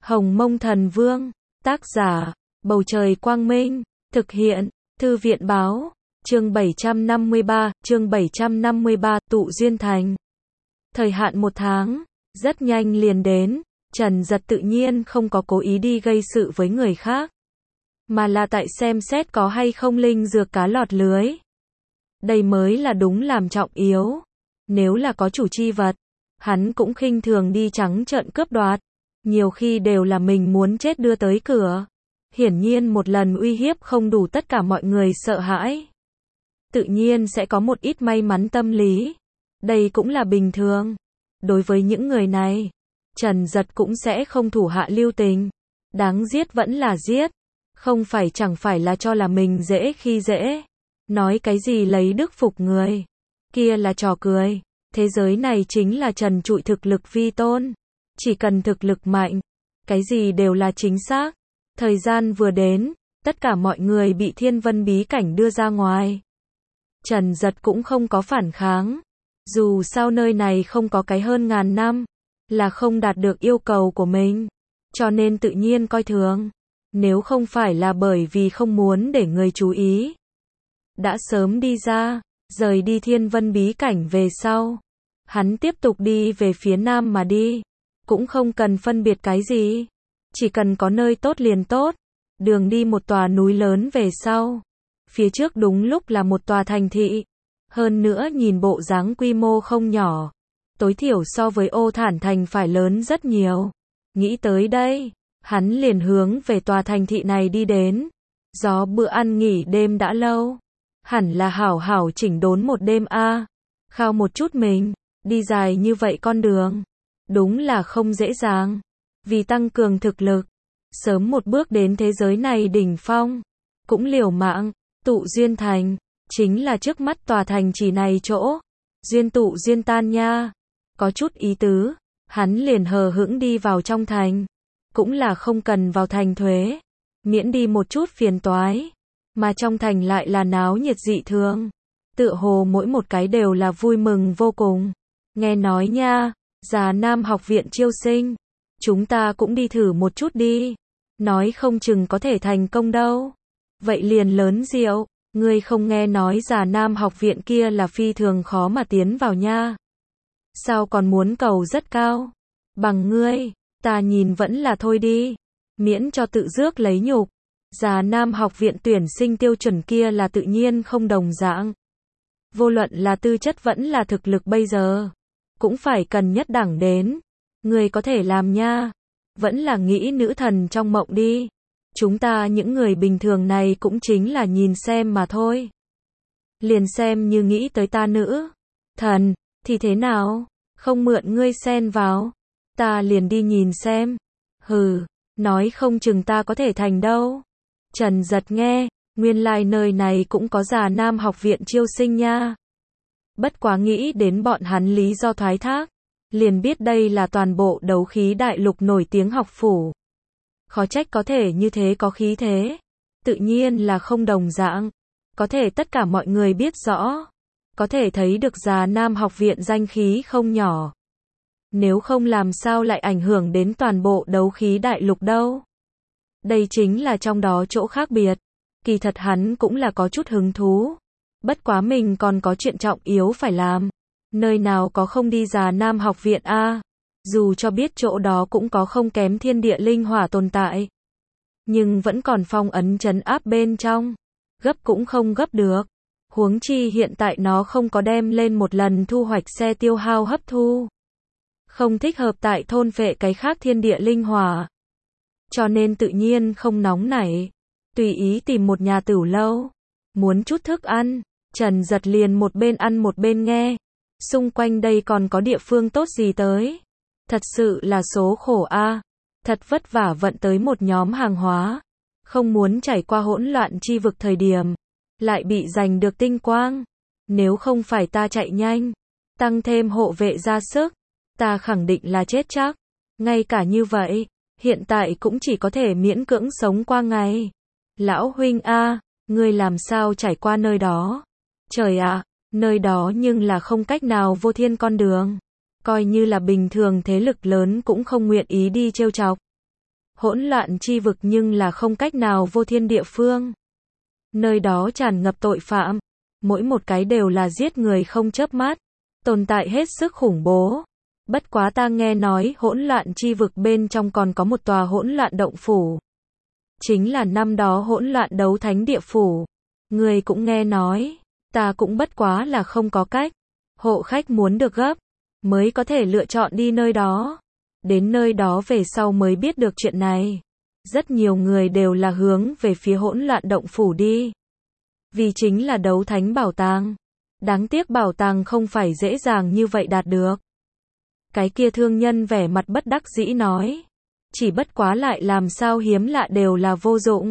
Hồng Mông Thần Vương, tác giả, Bầu Trời Quang Minh, thực hiện, Thư viện Báo, chương 753, Tụ Duyên Thành. Thời hạn 1 tháng, rất nhanh liền đến, Trần Dật tự nhiên không có cố ý đi gây sự với người khác, mà là tại xem xét có hay không linh dược cá lọt lưới. Đây mới là đúng làm trọng yếu. Nếu là có chủ chi vật, hắn cũng khinh thường đi trắng trợn cướp đoạt. Nhiều khi đều là mình muốn chết đưa tới cửa. Hiển nhiên một lần uy hiếp không đủ tất cả mọi người sợ hãi. Tự nhiên sẽ có một ít may mắn tâm lý. Đây cũng là bình thường. Đối với những người này, Trần Dật cũng sẽ không thủ hạ lưu tình. Đáng giết vẫn là giết. Không phải chẳng phải là cho là mình dễ khi dễ. Nói cái gì lấy đức phục người. Kia là trò cười. Thế giới này chính là trần trụi thực lực vi tôn. Chỉ cần thực lực mạnh, cái gì đều là chính xác. Thời gian vừa đến, tất cả mọi người bị Thiên Vân bí cảnh đưa ra ngoài. Trần Dật cũng không có phản kháng. Dù sao nơi này không có cái hơn ngàn năm, là không đạt được yêu cầu của mình. Cho nên tự nhiên coi thường. Nếu không phải là bởi vì không muốn để người chú ý, đã sớm đi ra, rời đi Thiên Vân bí cảnh về sau. Hắn tiếp tục đi về phía nam mà đi. Cũng không cần phân biệt cái gì. Chỉ cần có nơi tốt liền tốt. Đường đi một tòa núi lớn về sau. Phía trước đúng lúc là một tòa thành thị. Hơn nữa nhìn bộ dáng quy mô không nhỏ. Tối thiểu so với Ô Thản Thành phải lớn rất nhiều. Nghĩ tới đây, hắn liền hướng về tòa thành thị này đi đến. Do bữa ăn nghỉ đêm đã lâu. Hẳn là hảo hảo chỉnh đốn một đêm a. Khao một chút mình, đi dài như vậy con đường. Đúng là không dễ dàng. Vì tăng cường thực lực, sớm một bước đến thế giới này đỉnh phong, cũng liều mạng. Tụ Duyên Thành, chính là trước mắt tòa thành trì này chỗ. Duyên tụ duyên tan nha. Có chút ý tứ, hắn liền hờ hững đi vào trong thành. Cũng là không cần vào thành thuế, miễn đi một chút phiền toái. Mà trong thành lại là náo nhiệt dị thường. Tựa hồ mỗi một cái đều là vui mừng vô cùng. Nghe nói nha, Già Nam học viện chiêu sinh. Chúng ta cũng đi thử một chút đi. Nói không chừng có thể thành công đâu. Vậy liền lớn rượu. Ngươi không nghe nói Già Nam học viện kia là phi thường khó mà tiến vào nha. Sao còn muốn cầu rất cao? Bằng ngươi, ta nhìn vẫn là thôi đi. Miễn cho tự rước lấy nhục. Già Nam học viện tuyển sinh tiêu chuẩn kia là tự nhiên không đồng dạng. Vô luận là tư chất vẫn là thực lực bây giờ, cũng phải cần nhất đẳng đến. Người có thể làm nha. Vẫn là nghĩ nữ thần trong mộng đi. Chúng ta những người bình thường này cũng chính là nhìn xem mà thôi. Liền xem như nghĩ tới ta nữ thần, thì thế nào? Không mượn ngươi xen vào. Ta liền đi nhìn xem. Hừ, nói không chừng ta có thể thành đâu. Trần Dật nghe, nguyên lai nơi này cũng có Già Nam học viện chiêu sinh nha. Bất quá nghĩ đến bọn hắn lý do thoái thác, liền biết đây là toàn bộ đấu khí đại lục nổi tiếng học phủ. Khó trách có thể như thế có khí thế. Tự nhiên là không đồng dạng. Có thể tất cả mọi người biết rõ. Có thể thấy được Già Nam học viện danh khí không nhỏ. Nếu không làm sao lại ảnh hưởng đến toàn bộ đấu khí đại lục đâu. Đây chính là trong đó chỗ khác biệt. Kỳ thật hắn cũng là có chút hứng thú. Bất quá mình còn có chuyện trọng yếu phải làm. Nơi nào có không đi Già Nam học viện a. Dù cho biết chỗ đó cũng có không kém thiên địa linh hỏa tồn tại. Nhưng vẫn còn phong ấn trấn áp bên trong. Gấp cũng không gấp được. Huống chi hiện tại nó không có đem lên một lần thu hoạch xe tiêu hao hấp thu. Không thích hợp tại thôn phệ cái khác thiên địa linh hỏa. Cho nên tự nhiên không nóng nảy. Tùy ý tìm một nhà tửu lâu. Muốn chút thức ăn. Trần Dật liền một bên ăn một bên nghe. Xung quanh đây còn có địa phương tốt gì tới. Thật sự là số khổ a. Thật vất vả vận tới một nhóm hàng hóa. Không muốn trải qua hỗn loạn chi vực thời điểm. Lại bị giành được tinh quang. Nếu không phải ta chạy nhanh. Tăng thêm hộ vệ ra sức. Ta khẳng định là chết chắc. Ngay cả như vậy. Hiện tại cũng chỉ có thể miễn cưỡng sống qua ngày. Lão huynh a, ngươi làm sao trải qua nơi đó? Trời ạ, nơi đó nhưng là không cách nào vô thiên con đường. Coi như là bình thường thế lực lớn cũng không nguyện ý đi trêu chọc. Hỗn loạn chi vực nhưng là không cách nào vô thiên địa phương. Nơi đó tràn ngập tội phạm, mỗi một cái đều là giết người không chớp mắt, tồn tại hết sức khủng bố. Bất quá ta nghe nói hỗn loạn chi vực bên trong còn có một tòa hỗn loạn động phủ. Chính là năm đó hỗn loạn đấu thánh địa phủ. Người cũng nghe nói, ta cũng bất quá là không có cách. Hộ khách muốn được gấp, mới có thể lựa chọn đi nơi đó. Đến nơi đó về sau mới biết được chuyện này. Rất nhiều người đều là hướng về phía hỗn loạn động phủ đi. Vì chính là đấu thánh bảo tàng. Đáng tiếc bảo tàng không phải dễ dàng như vậy đạt được. Cái kia thương nhân vẻ mặt bất đắc dĩ nói. Chỉ bất quá lại làm sao hiếm lạ đều là vô dụng.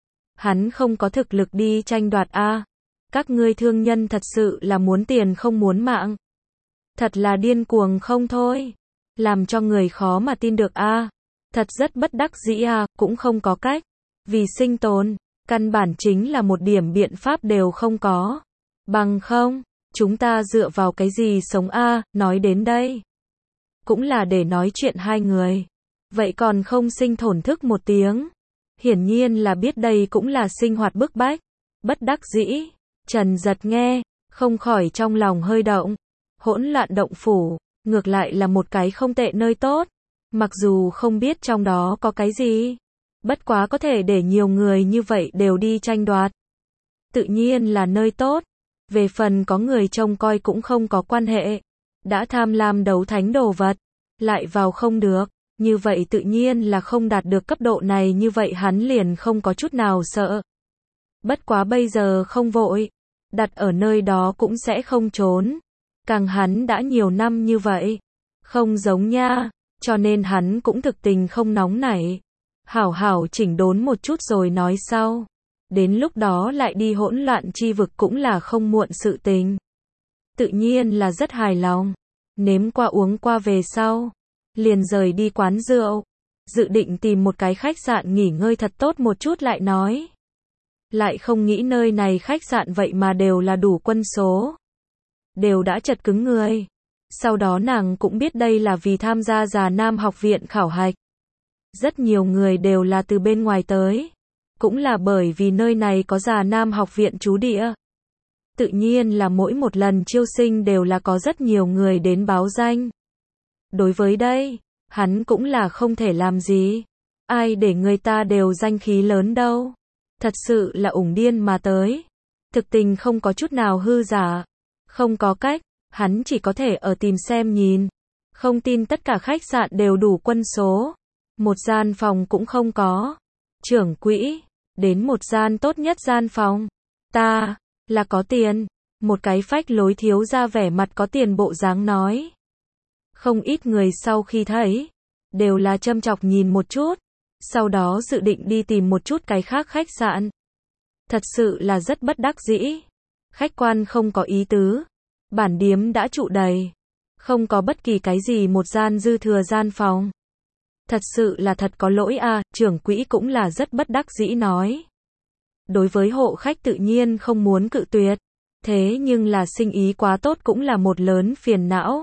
Hắn không có thực lực đi tranh đoạt a. Các ngươi thương nhân thật sự là muốn tiền không muốn mạng. Thật là điên cuồng không thôi. Làm cho người khó mà tin được a. Thật rất bất đắc dĩ a, cũng không có cách. Vì sinh tồn, căn bản chính là một điểm biện pháp đều không có. Bằng không, chúng ta dựa vào cái gì sống a, nói đến đây. Cũng là để nói chuyện hai người. Vậy còn không sinh thổn thức một tiếng. Hiển nhiên là biết đây cũng là sinh hoạt bức bách. Bất đắc dĩ, Trần Giật nghe, không khỏi trong lòng hơi động. Hỗn loạn động phủ, ngược lại là một cái không tệ nơi tốt. Mặc dù không biết trong đó có cái gì. Bất quá có thể để nhiều người như vậy đều đi tranh đoạt. Tự nhiên là nơi tốt. Về phần có người trông coi cũng không có quan hệ. Đã tham lam đấu thánh đồ vật, lại vào không được. Như vậy tự nhiên là không đạt được cấp độ này, như vậy hắn liền không có chút nào sợ. Bất quá bây giờ không vội. Đặt ở nơi đó cũng sẽ không trốn. Càng hắn đã nhiều năm như vậy. Không giống nha. Cho nên hắn cũng thực tình không nóng nảy. Hảo hảo chỉnh đốn một chút rồi nói sau. Đến lúc đó lại đi hỗn loạn chi vực cũng là không muộn sự tình. Tự nhiên là rất hài lòng. Nếm qua uống qua về sau. Liền rời đi quán rượu. Dự định tìm một cái khách sạn nghỉ ngơi thật tốt một chút lại nói. Lại không nghĩ nơi này khách sạn vậy mà đều là đủ quân số. Đều đã chật cứng người. Sau đó nàng cũng biết đây là vì tham gia Già Nam học viện khảo hạch. Rất nhiều người đều là từ bên ngoài tới. Cũng là bởi vì nơi này có Già Nam học viện trú địa. Tự nhiên là mỗi một lần chiêu sinh đều là có rất nhiều người đến báo danh. Đối với đây, hắn cũng là không thể làm gì. Ai để người ta đều danh khí lớn đâu. Thật sự là ủng điên mà tới. Thực tình không có chút nào hư giả. Không có cách, hắn chỉ có thể ở tìm xem nhìn. Không tin tất cả khách sạn đều đủ quân số. Một gian phòng cũng không có. Trưởng quỹ, đến một gian tốt nhất gian phòng. Ta, là có tiền. Một cái phách lối thiếu ra vẻ mặt có tiền bộ dáng nói. Không ít người sau khi thấy, đều là châm chọc nhìn một chút. Sau đó dự định đi tìm một chút cái khác khách sạn. Thật sự là rất bất đắc dĩ. Khách quan không có ý tứ. Bản điếm đã trụ đầy. Không có bất kỳ cái gì một gian dư thừa gian phòng. Thật sự là thật có lỗi a, trưởng quỹ cũng là rất bất đắc dĩ nói. Đối với hộ khách tự nhiên không muốn cự tuyệt. Thế nhưng là sinh ý quá tốt cũng là một lớn phiền não.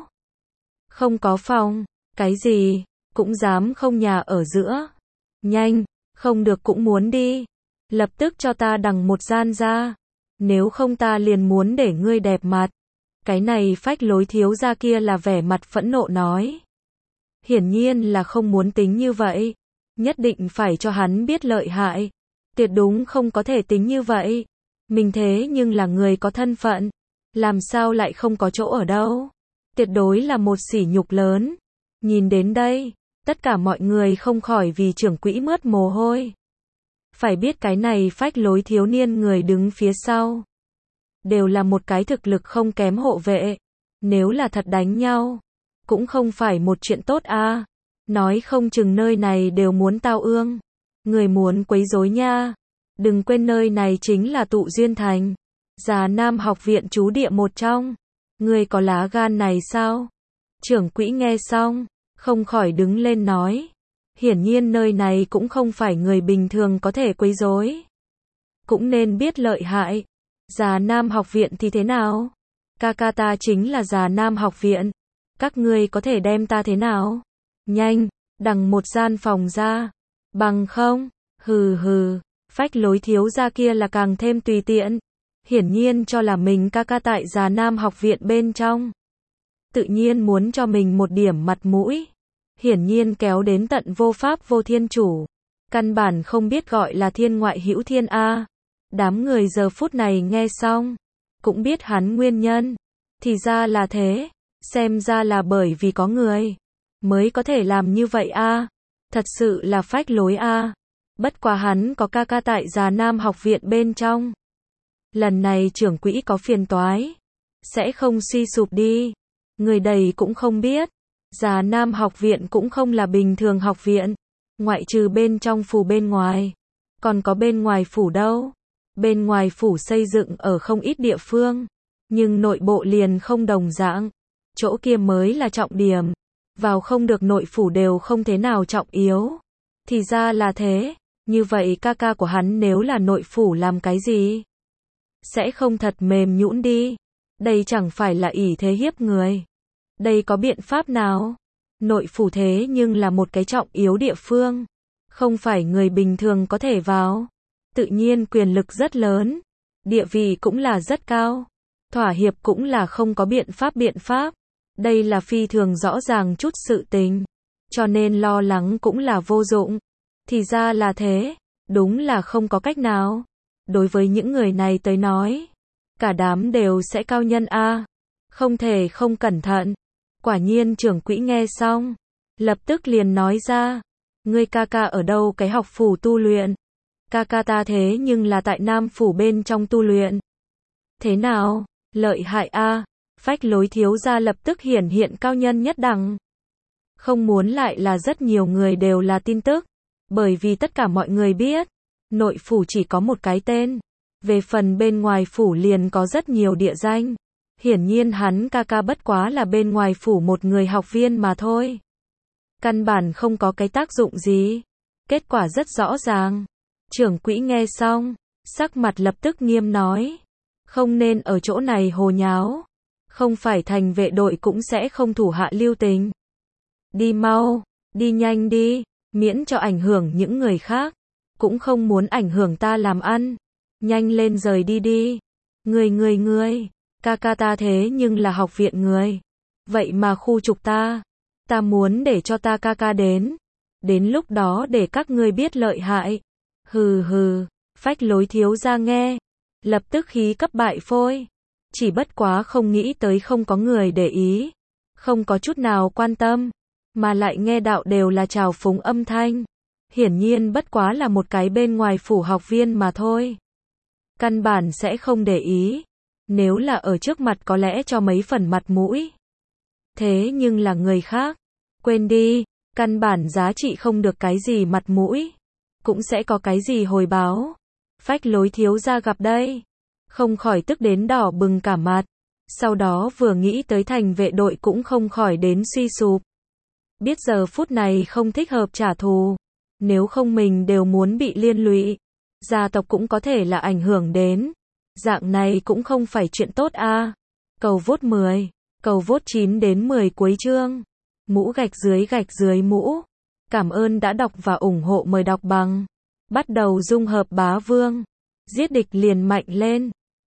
Không có phòng, cái gì, cũng dám không nhà ở giữa. Nhanh, không được cũng muốn đi. Lập tức cho ta đằng một gian ra. Nếu không ta liền muốn để ngươi đẹp mặt. Cái này phách lối thiếu gia kia là vẻ mặt phẫn nộ nói. Hiển nhiên là không muốn tính như vậy. Nhất định phải cho hắn biết lợi hại. Tuyệt đúng không có thể tính như vậy. Mình thế nhưng là người có thân phận. Làm sao lại không có chỗ ở đâu. Tuyệt đối là một sỉ nhục lớn. Nhìn đến đây, tất cả mọi người không khỏi vì trưởng quỹ mướt mồ hôi. Phải biết cái này phách lối thiếu niên người đứng phía sau. Đều là một cái thực lực không kém hộ vệ. Nếu là thật đánh nhau, cũng không phải một chuyện tốt a. Nói không chừng nơi này đều muốn tao ương. Người muốn quấy rối nha. Đừng quên nơi này chính là Tụ Duyên Thành. Già Nam học viện trú địa một trong. Người có lá gan này sao? Trưởng quỹ nghe xong, không khỏi đứng lên nói. Hiển nhiên nơi này cũng không phải người bình thường có thể quấy rối. Cũng nên biết lợi hại. Già Nam học viện thì thế nào? Ca ta chính là Già Nam học viện. Các ngươi có thể đem ta thế nào? Nhanh, đằng một gian phòng ra. Bằng không, hừ hừ, phách lối thiếu gia kia là càng thêm tùy tiện. Hiển nhiên cho là mình ca ca tại Già Nam học viện bên trong. Tự nhiên muốn cho mình một điểm mặt mũi. Hiển nhiên kéo đến tận vô pháp vô thiên chủ. Căn bản không biết gọi là thiên ngoại hữu thiên A. Đám người giờ phút này nghe xong, cũng biết hắn nguyên nhân. Thì ra là thế, xem ra là bởi vì có người, mới có thể làm như vậy A. Thật sự là phách lối A. Bất quá hắn có ca ca tại Già Nam học viện bên trong. Lần này trưởng quỹ có phiền toái, sẽ không suy sụp đi. Người đầy cũng không biết, Già Nam học viện cũng không là bình thường học viện. Ngoại trừ bên trong phủ bên ngoài, còn có bên ngoài phủ đâu. Bên ngoài phủ xây dựng ở không ít địa phương, nhưng nội bộ liền không đồng dạng. Chỗ kia mới là trọng điểm. Vào không được nội phủ đều không thế nào trọng yếu. Thì ra là thế, như vậy ca ca của hắn nếu là nội phủ làm cái gì? Sẽ không thật mềm nhũn đi. Đây chẳng phải là ỷ thế hiếp người. Đây có biện pháp nào? Nội phủ thế nhưng là một cái trọng yếu địa phương. Không phải người bình thường có thể vào. Tự nhiên quyền lực rất lớn. Địa vị cũng là rất cao. Thỏa hiệp cũng là không có biện pháp. Đây là phi thường rõ ràng chút sự tình. Cho nên lo lắng cũng là vô dụng. Thì ra là thế. Đúng là không có cách nào. Đối với những người này tới nói, cả đám đều sẽ cao nhân A. Không thể không cẩn thận. Quả nhiên trưởng quỹ nghe xong, lập tức liền nói ra. Ngươi ca ca ở đâu cái học phủ tu luyện? Ca ca ta thế nhưng là tại Nam phủ bên trong tu luyện. Thế nào? Lợi hại A. Phách lối thiếu gia lập tức hiển hiện cao nhân nhất đẳng. Không muốn lại là rất nhiều người đều là tin tức. Bởi vì tất cả mọi người biết, nội phủ chỉ có một cái tên. Về phần bên ngoài phủ liền có rất nhiều địa danh. Hiển nhiên hắn ca ca bất quá là bên ngoài phủ một người học viên mà thôi. Căn bản không có cái tác dụng gì. Kết quả rất rõ ràng. Trưởng quỹ nghe xong, sắc mặt lập tức nghiêm nói. Không nên ở chỗ này hồ nháo. Không phải thành vệ đội cũng sẽ không thủ hạ lưu tình. Đi mau, đi nhanh đi, miễn cho ảnh hưởng những người khác. Cũng không muốn ảnh hưởng ta làm ăn. Nhanh lên rời đi đi. Ngươi. Ca ca ta thế nhưng là học viện người. Vậy mà khu trục ta. Ta muốn để cho ta ca ca đến. Đến lúc đó để các ngươi biết lợi hại. Hừ, phách lối thiếu gia nghe. Lập tức khí cấp bại phôi. Chỉ bất quá không nghĩ tới không có người để ý. Không có chút nào quan tâm. Mà lại nghe đạo đều là trào phúng âm thanh. Hiển nhiên bất quá là một cái bên ngoài phủ học viên mà thôi. Căn bản sẽ không để ý. Nếu là ở trước mặt có lẽ cho mấy phần mặt mũi. Thế nhưng là người khác. Quên đi, căn bản giá trị không được cái gì mặt mũi. Cũng sẽ có cái gì hồi báo. Phách lối thiếu gia gặp đây. Không khỏi tức đến đỏ bừng cả mặt. Sau đó vừa nghĩ tới thành vệ đội cũng không khỏi đến suy sụp. Biết giờ phút này không thích hợp trả thù. Nếu không mình đều muốn bị liên lụy. Gia tộc cũng có thể là ảnh hưởng đến. Dạng này cũng không phải chuyện tốt a. Cầu vote 10, cầu vote 9 đến 10 cuối chương. Mũ gạch dưới mũ. Cảm ơn đã đọc và ủng hộ, mời đọc bằng. Bắt đầu dung hợp bá vương. Giết địch liền mạnh lên.